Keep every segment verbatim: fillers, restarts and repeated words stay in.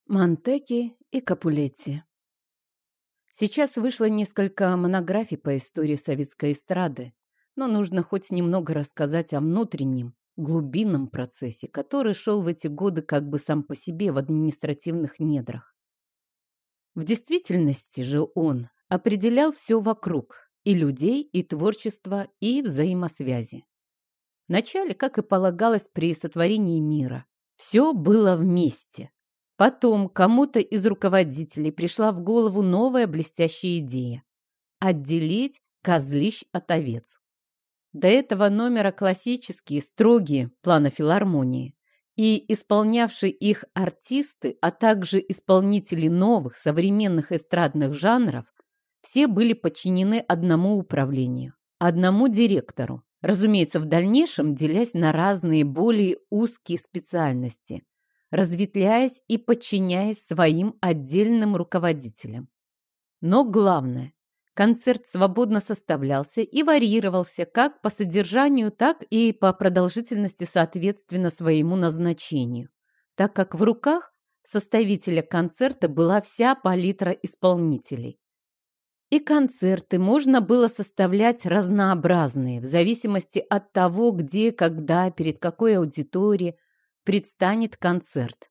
Монтеки и Капулетти. Сейчас вышло несколько монографий по истории советской эстрады, но нужно хоть немного рассказать о внутреннем, глубинном процессе, который шел в эти годы как бы сам по себе в административных недрах. В действительности же он определял все вокруг, и людей, и творчество, и взаимосвязи. Вначале, как и полагалось при сотворении мира, все было вместе. Потом кому-то из руководителей пришла в голову новая блестящая идея – отделить козлищ от овец. До этого номера классические, строгие планы филармонии и исполнявшие их артисты, а также исполнители новых современных эстрадных жанров, все были подчинены одному управлению, одному директору, разумеется, в дальнейшем делясь на разные более узкие специальности, разветвляясь и подчиняясь своим отдельным руководителям. Но главное, концерт свободно составлялся и варьировался как по содержанию, так и по продолжительности соответственно своему назначению, так как в руках составителя концерта была вся палитра исполнителей. И концерты можно было составлять разнообразные, в зависимости от того, где, когда, перед какой аудиторией предстанет концерт.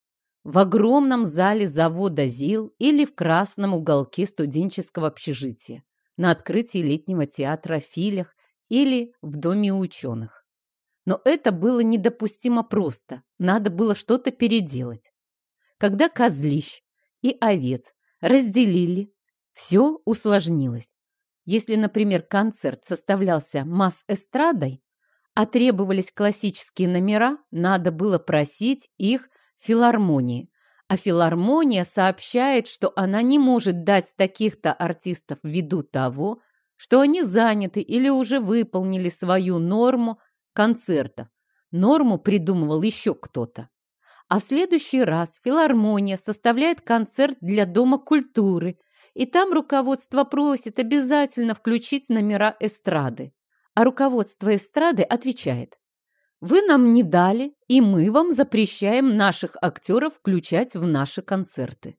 В огромном зале завода ЗИЛ или в красном уголке студенческого общежития, на открытии летнего театра в Филях или в Доме ученых. Но это было недопустимо просто, надо было что-то переделать. Когда козлищ и овец разделили, все усложнилось. Если, например, концерт составлялся масс-эстрадой, а требовались классические номера, надо было просить их в филармонии. А филармония сообщает, что она не может дать таких-то артистов ввиду того, что они заняты или уже выполнили свою норму концертов. Норму придумывал еще кто-то. А в следующий раз филармония составляет концерт для Дома культуры, и там руководство просит обязательно включить номера эстрады. А руководство эстрады отвечает: «Вы нам не дали, и мы вам запрещаем наших актеров включать в наши концерты».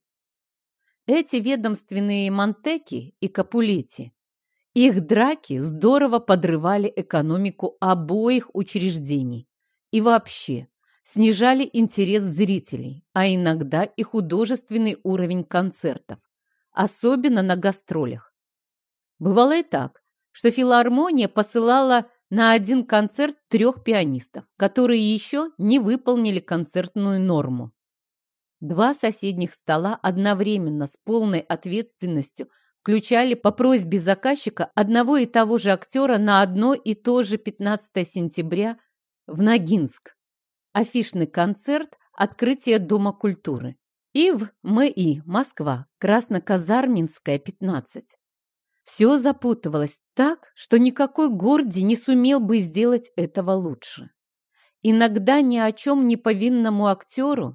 Эти ведомственные Монтеки и Капулетти, их драки здорово подрывали экономику обоих учреждений и вообще снижали интерес зрителей, а иногда и художественный уровень концертов, особенно на гастролях. Бывало и так, что филармония посылала на один концерт трех пианистов, которые еще не выполнили концертную норму. Два соседних стола одновременно с полной ответственностью включали по просьбе заказчика одного и того же актера на одно и то же пятнадцатое сентября в Ногинск. Афишный концерт «Открытие Дома культуры». И в МИ Москва, Красноказарминская, пятнадцать. Все запутывалось так, что никакой Гордий не сумел бы сделать этого лучше. Иногда ни о чем не повинному актеру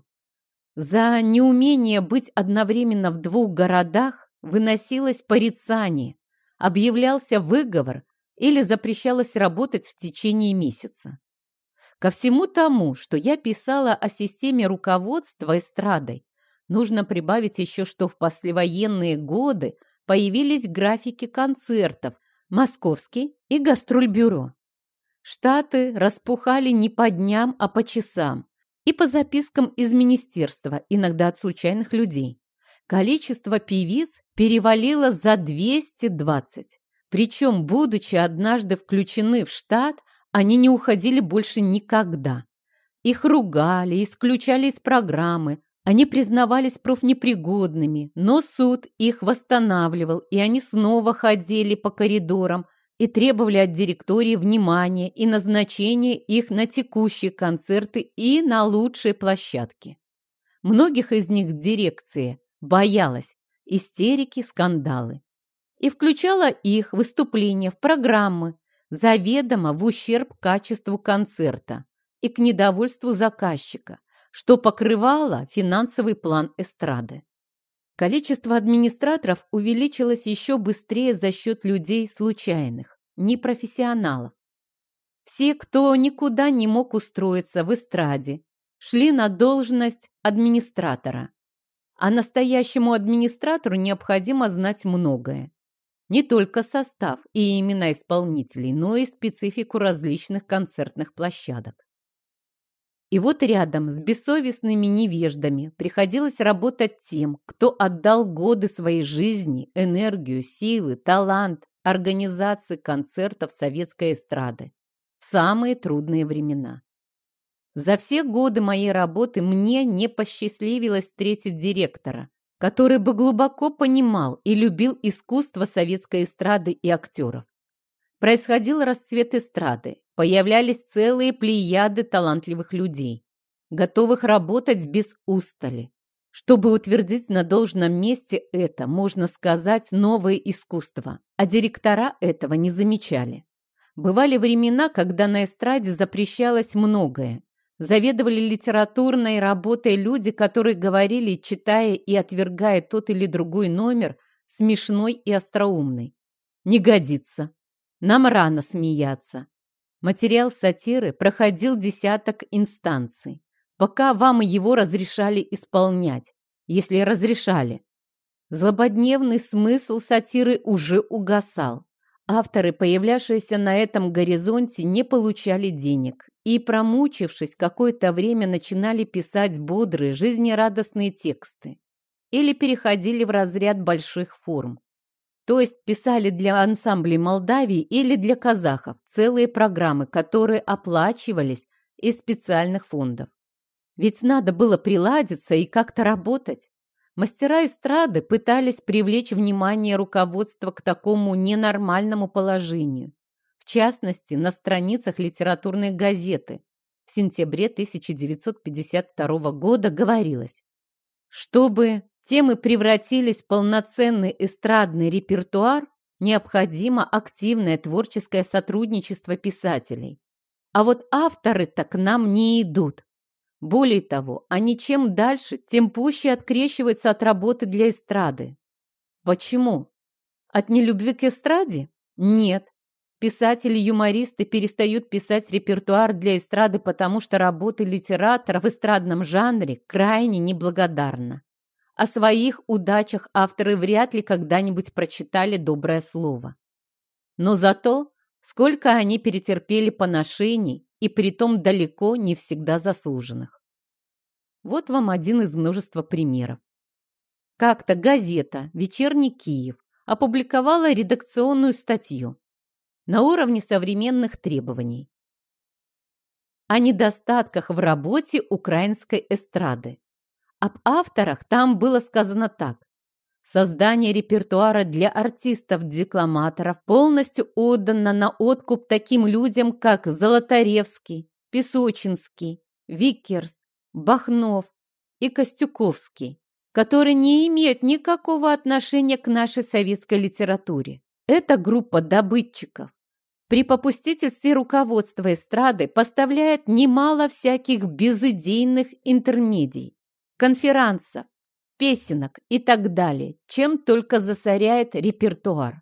за неумение быть одновременно в двух городах выносилось порицание, объявлялся выговор или запрещалось работать в течение месяца. Ко всему тому, что я писала о системе руководства эстрадой, нужно прибавить еще, что в послевоенные годы появились графики концертов, московский и гастрольбюро. Штаты распухали не по дням, а по часам и по запискам из министерства, иногда от случайных людей. Количество певиц перевалило за двести двадцать. Причем, будучи однажды включены в штат, они не уходили больше никогда. Их ругали, исключали из программы. Они признавались профнепригодными, но суд их восстанавливал, и они снова ходили по коридорам и требовали от директории внимания и назначения их на текущие концерты и на лучшие площадки. Многих из них дирекция боялась истерики, скандалы и включала их выступления в программы заведомо в ущерб качеству концерта и к недовольству заказчика, что покрывало финансовый план эстрады. Количество администраторов увеличилось еще быстрее за счет людей случайных, непрофессионалов. Все, кто никуда не мог устроиться в эстраде, шли на должность администратора, А настоящему администратору необходимо знать многое. Не только состав и имена исполнителей, но и специфику различных концертных площадок. И вот рядом с бессовестными невеждами приходилось работать тем, кто отдал годы своей жизни, энергию, силы, талант организации концертов советской эстрады в самые трудные времена. За все годы моей работы мне не посчастливилось встретить директора, который бы глубоко понимал и любил искусство советской эстрады и актеров. Происходил расцвет эстрады, появлялись целые плеяды талантливых людей, готовых работать без устали. Чтобы утвердить на должном месте это, можно сказать, новое искусство, а директора этого не замечали. Бывали времена, когда на эстраде запрещалось многое. Заведовали литературной работой люди, которые говорили, читая и отвергая тот или другой номер, смешной и остроумный. Не годится. Нам рано смеяться. Материал сатиры проходил десяток инстанций, пока вам его разрешали исполнять, если разрешали. Злободневный смысл сатиры уже угасал. Авторы, появлявшиеся на этом горизонте, не получали денег и, промучившись какое-то время, начинали писать бодрые, жизнерадостные тексты или переходили в разряд больших форм. То есть писали для ансамблей Молдавии или для казахов целые программы, которые оплачивались из специальных фондов. Ведь надо было приладиться и как-то работать. Мастера эстрады пытались привлечь внимание руководства к такому ненормальному положению. В частности, на страницах литературной газеты в сентябре тысяча девятьсот пятьдесят второго года говорилось: чтобы темы превратились в полноценный эстрадный репертуар, необходимо активное творческое сотрудничество писателей. А вот авторы-то к нам не идут. Более того, они чем дальше, тем пуще открещиваются от работы для эстрады. Почему? От нелюбви к эстраде? Нет. Писатели-юмористы перестают писать репертуар для эстрады, потому что работа литератора в эстрадном жанре крайне неблагодарна. О своих удачах авторы вряд ли когда-нибудь прочитали доброе слово. Но зато сколько они перетерпели поношений, и притом далеко не всегда заслуженных. Вот вам один из множества примеров. Как-то газета «Вечерний Киев» опубликовала редакционную статью на уровне современных требований о недостатках в работе украинской эстрады. Об авторах там было сказано так: создание репертуара для артистов-декламаторов полностью отдано на откуп таким людям, как Золотаревский, Песочинский, Виккерс, Бахнов и Костюковский, которые не имеют никакого отношения к нашей советской литературе. Эта группа добытчиков при попустительстве руководства эстрады поставляет немало всяких безыдейных интермедий, конферансов, песенок и так далее, чем только засоряет репертуар.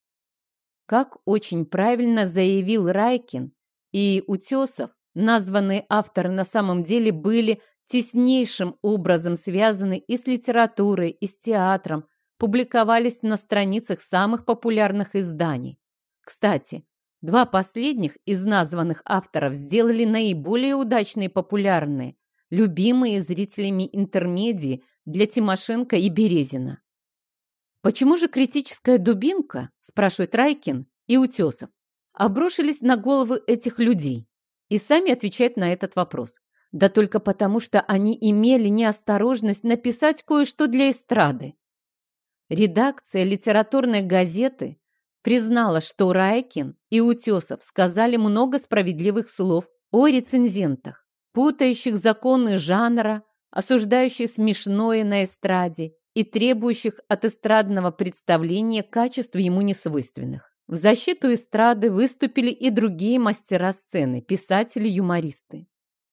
Как очень правильно заявил Райкин и Утесов, названные авторы на самом деле были теснейшим образом связаны и с литературой, и с театром, публиковались на страницах самых популярных изданий. Кстати, два последних из названных авторов сделали наиболее удачные и популярные, любимые зрителями интермедии для Тимошенко и Березина. Почему же критическая дубинка, спрашивает Райкин и Утесов, обрушились на головы этих людей? И сами отвечают на этот вопрос. Да только потому, что они имели неосторожность написать кое-что для эстрады. Редакция литературной газеты признала, что Райкин и Утесов сказали много справедливых слов о рецензентах, путающих законы жанра, осуждающих смешное на эстраде и требующих от эстрадного представления качеств ему несвойственных. В защиту эстрады выступили и другие мастера сцены, писатели-юмористы.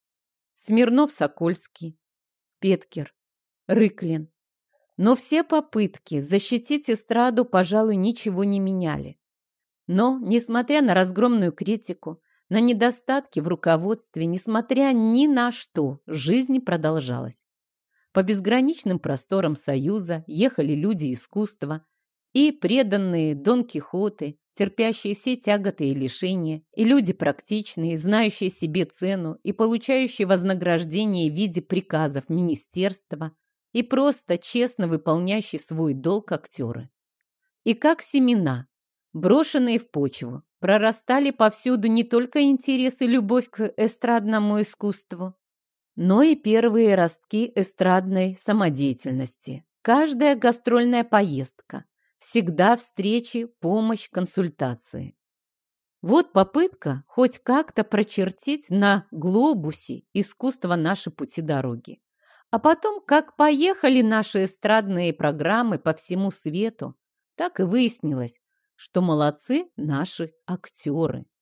Смирнов-Сокольский, Петкер, Рыклин. Но все попытки защитить эстраду, пожалуй, ничего не меняли. Но, несмотря на разгромную критику, на недостатки в руководстве, несмотря ни на что, жизнь продолжалась. По безграничным просторам Союза ехали люди искусства и преданные Дон Кихоты, терпящие все тяготы и лишения, и люди практичные, знающие себе цену и получающие вознаграждение в виде приказов министерства, и просто честно выполняющие свой долг актеры. И как семена, брошенные в почву, прорастали повсюду не только интерес и любовь к эстрадному искусству, но и первые ростки эстрадной самодеятельности. Каждая гастрольная поездка, всегда встречи, помощь, консультации. Вот попытка хоть как-то прочертить на глобусе искусство наши пути дороги. А потом, как поехали наши эстрадные программы по всему свету, так и выяснилось, что молодцы наши актеры.